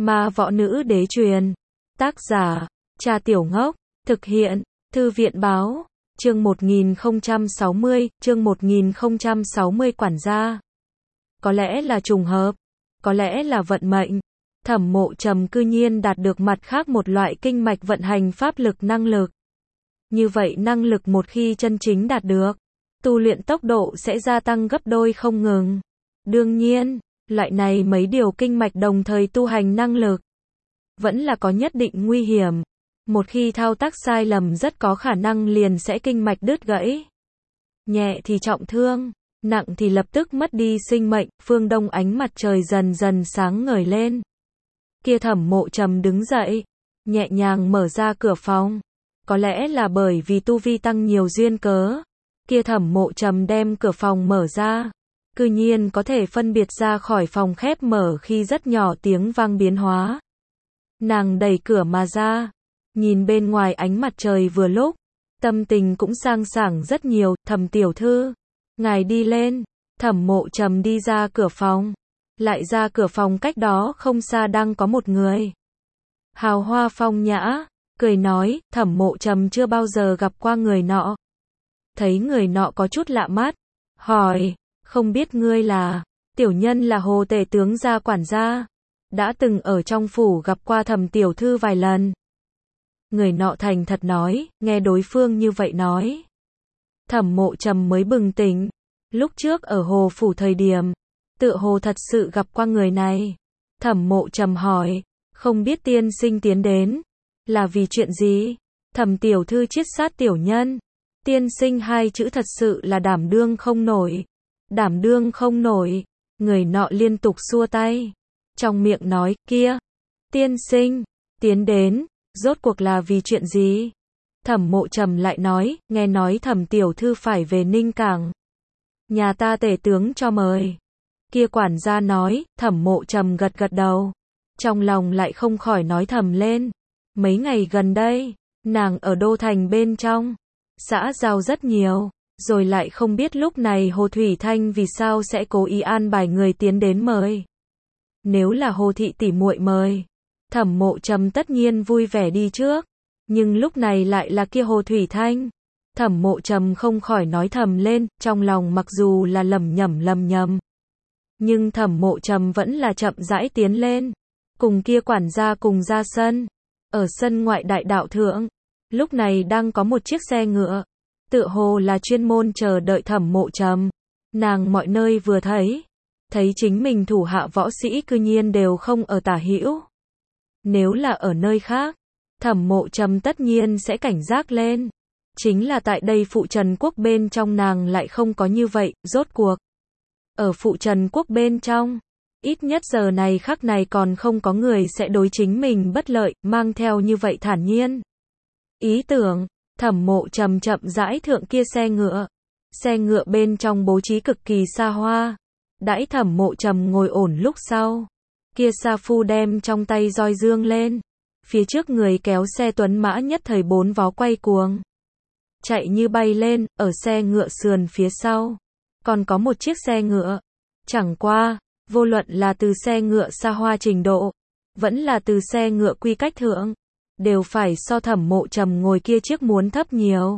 Ma Võ Nữ Đế truyền. Tác giả, Cha Tiểu Ngốc. Thực hiện, Thư viện Báo. Chương 1060, chương 1060 quản gia. Có lẽ là trùng hợp, có lẽ là vận mệnh. Thẩm Mộ Trầm cư nhiên đạt được mặt khác một loại kinh mạch vận hành pháp lực năng lực. Như vậy năng lực một khi chân chính đạt được, tu luyện tốc độ sẽ gia tăng gấp đôi không ngừng. Đương nhiên, loại này mấy điều kinh mạch đồng thời tu hành năng lực vẫn là có nhất định nguy hiểm. Một khi thao tác sai lầm rất có khả năng liền sẽ kinh mạch đứt gãy. Nhẹ thì trọng thương, nặng thì lập tức mất đi sinh mệnh. Phương Đông ánh mặt trời dần dần sáng ngời lên. Kia Thẩm Mộ Trầm đứng dậy, nhẹ nhàng mở ra cửa phòng. Có lẽ là bởi vì tu vi tăng nhiều duyên cớ. Kia Thẩm Mộ Trầm đem cửa phòng mở ra, cư nhiên có thể phân biệt ra khỏi phòng khép mở khi rất nhỏ tiếng vang biến hóa. Nàng đẩy cửa mà ra, nhìn bên ngoài ánh mặt trời vừa lúc, tâm tình cũng sang sảng rất nhiều. Thẩm tiểu thư, ngài đi lên. Thẩm Mộ Trầm đi ra cửa phòng, lại ra cửa phòng cách đó không xa đang có một người. Hào hoa phong nhã, cười nói. Thẩm Mộ Trầm chưa bao giờ gặp qua người nọ. Thấy người nọ có chút lạ mắt, hỏi, không biết ngươi là? Tiểu nhân là Hồ Tể tướng gia quản gia, đã từng ở trong phủ gặp qua Thẩm tiểu thư vài lần. Người nọ thành thật nói. Nghe đối phương như vậy nói, Thẩm Mộ Trầm mới bừng tỉnh. Lúc trước ở Hồ phủ thời điểm, tựa hồ thật sự gặp qua người này. Thẩm Mộ Trầm hỏi, không biết tiên sinh tiến đến là vì chuyện gì? Thẩm tiểu thư chiết sát tiểu nhân. Tiên sinh hai chữ thật sự là đảm đương không nổi. Đảm đương không nổi. Người nọ liên tục xua tay, trong miệng nói, kia, tiên sinh, tiến đến, rốt cuộc là vì chuyện gì? Thẩm Mộ Trầm lại nói, nghe nói Thẩm tiểu thư phải về Ninh Cảng. Nhà ta tể tướng cho mời. Kia quản gia nói. Thẩm Mộ Trầm gật gật đầu, trong lòng lại không khỏi nói thầm lên. Mấy ngày gần đây, nàng ở đô thành bên trong, xã giao rất nhiều, rồi lại không biết lúc này Hồ Thủy Thanh vì sao sẽ cố ý an bài người tiến đến mời. Nếu là Hồ thị tỷ muội mời, Thẩm Mộ Trầm tất nhiên vui vẻ đi trước, nhưng lúc này lại là kia Hồ Thủy Thanh. Thẩm Mộ Trầm không khỏi nói thầm lên, trong lòng mặc dù là lẩm nhẩm, nhưng Thẩm Mộ Trầm vẫn là chậm rãi tiến lên, cùng kia quản gia cùng ra sân. Ở sân ngoại đại đạo thượng, lúc này đang có một chiếc xe ngựa, tựa hồ là chuyên môn chờ đợi Thẩm Mộ Trầm. Nàng mọi nơi vừa thấy chính mình thủ hạ võ sĩ cư nhiên đều không ở tả hữu. Nếu là ở nơi khác, Thẩm Mộ Trầm tất nhiên sẽ cảnh giác lên. Chính là tại đây Phụ Trần Quốc bên trong nàng lại không có như vậy. Rốt cuộc, ở Phụ Trần Quốc bên trong, ít nhất giờ này khắc này còn không có người sẽ đối chính mình bất lợi, mang theo như vậy thản nhiên ý tưởng. Thẩm Mộ Trầm chậm rãi thượng kia xe ngựa. Xe ngựa bên trong bố trí cực kỳ xa hoa. Đãi Thẩm Mộ Trầm ngồi ổn lúc sau, kia sa phu đem trong tay roi dương lên. Phía trước người kéo xe tuấn mã nhất thời bốn vó quay cuồng, chạy như bay lên. Ở xe ngựa sườn phía sau, còn có một chiếc xe ngựa. Chẳng qua, vô luận là từ xe ngựa xa hoa trình độ, vẫn là từ xe ngựa quy cách thượng, đều phải so Thẩm Mộ Trầm ngồi kia chiếc muốn thấp nhiều.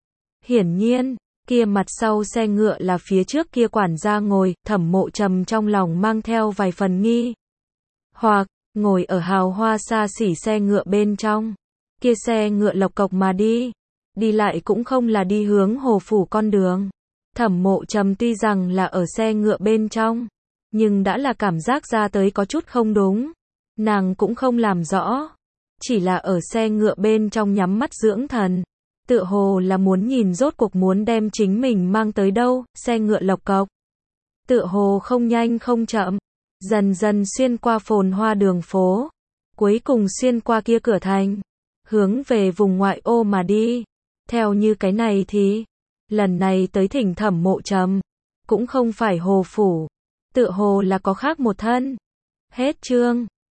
Hiển nhiên, kia mặt sau xe ngựa là phía trước kia quản gia ngồi. Thẩm Mộ Trầm trong lòng mang theo vài phần nghi hoặc, ngồi ở hào hoa xa xỉ xe ngựa bên trong. Kia xe ngựa lộc cộc mà đi, đi lại cũng không là đi hướng Hồ phủ con đường. Thẩm Mộ Trầm tuy rằng là ở xe ngựa bên trong, nhưng đã là cảm giác ra tới có chút không đúng. Nàng cũng không làm rõ, chỉ là ở xe ngựa bên trong nhắm mắt dưỡng thần, tựa hồ là muốn nhìn rốt cuộc muốn đem chính mình mang tới đâu. Xe ngựa lộc cộc, tựa hồ không nhanh không chậm, dần dần xuyên qua phồn hoa đường phố, cuối cùng xuyên qua kia cửa thành, hướng về vùng ngoại ô mà đi. Theo như cái này thì, lần này tới thỉnh Thẩm Mộ Trầm, cũng không phải Hồ phủ, tựa hồ là có khác một thân. Hết chương.